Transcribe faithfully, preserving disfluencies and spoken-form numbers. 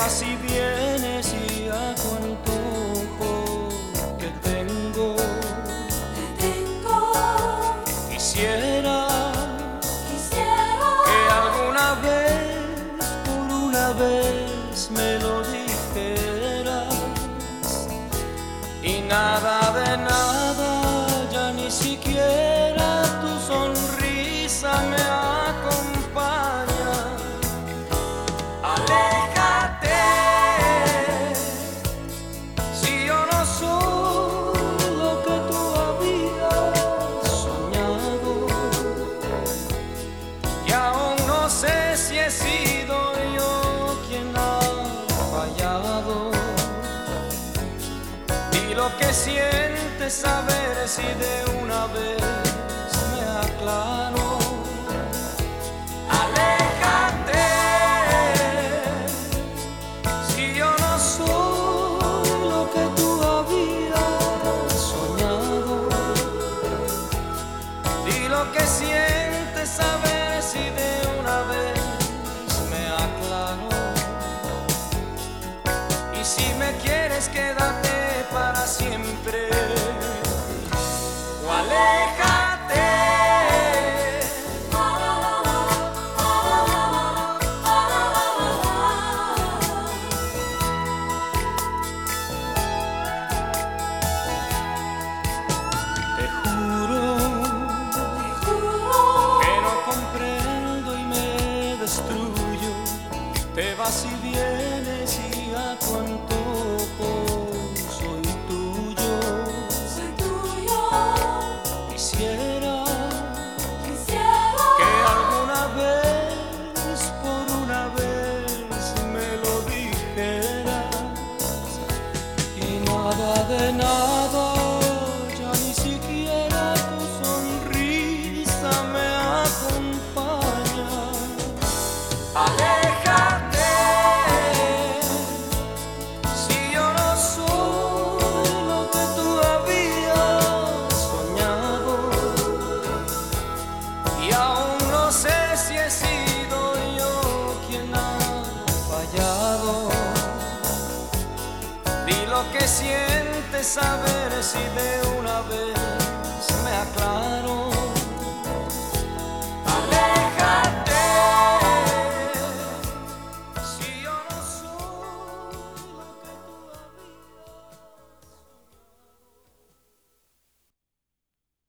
vas y vienes y a tu antojo que tengo, Te tengo. quisiera, Quisiera que alguna vez, por una vez me lo dijeras, y nada de nada, ya ni siquiera tu sonrisa me acompaña. Aléjate, si yo no soy lo que tú habías soñado, y aún no sé si he sido yo quien ha fallado. Y lo que sientes, saber si de una vez me aclaro. Aléjate, si yo no soy lo que tú habías soñado. Y lo que sientes, saber si de una vez me aclaro. Y si me quieres, quédate para siempre, o aléjate. Te juro Te juro que no comprendo y me destruyo. Te vas y vienes y a tu antojo soy tuyo. soy tuyo. Quisiera Quisiera que alguna vez, por una vez me lo dijeras, y nada de nada, ya ni siquiera tu sonrisa me acompaña. Aléjate, si yo no soy lo que tú habías soñado, y aún no sé si he sido yo quien ha fallado. Di lo que sientes, saber si de